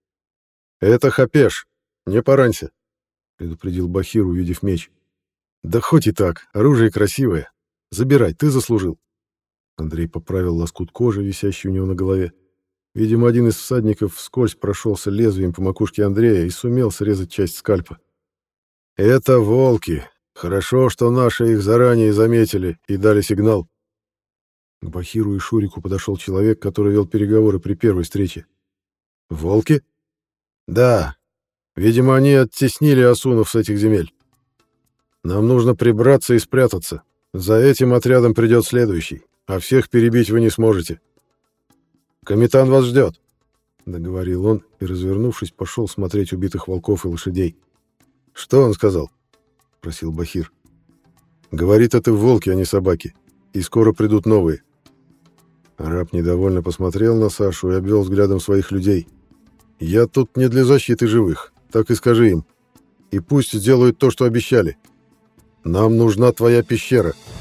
«Это хапеш, не поранься», — предупредил Бахир, увидев меч. «Да хоть и так, оружие красивое. Забирай, ты заслужил». Андрей поправил лоскут кожи, висящий у него на голове. Видимо, один из всадников вскользь прошелся лезвием по макушке Андрея и сумел срезать часть скальпа. «Это волки. Хорошо, что наши их заранее заметили и дали сигнал». К Бахиру и Шурику подошел человек, который вел переговоры при первой встрече. «Волки?» «Да. Видимо, они оттеснили асунов с этих земель. Нам нужно прибраться и спрятаться. За этим отрядом придет следующий, а всех перебить вы не сможете. Кометан вас ждет», — договорил он и, развернувшись, пошел смотреть убитых волков и лошадей. «Что он сказал?» — просил Бахир. «Говорит, это волки, а не собаки, и скоро придут новые». Араб недовольно посмотрел на Сашу и обвел взглядом своих людей. «Я тут не для защиты живых, так и скажи им. И пусть сделают то, что обещали. Нам нужна твоя пещера».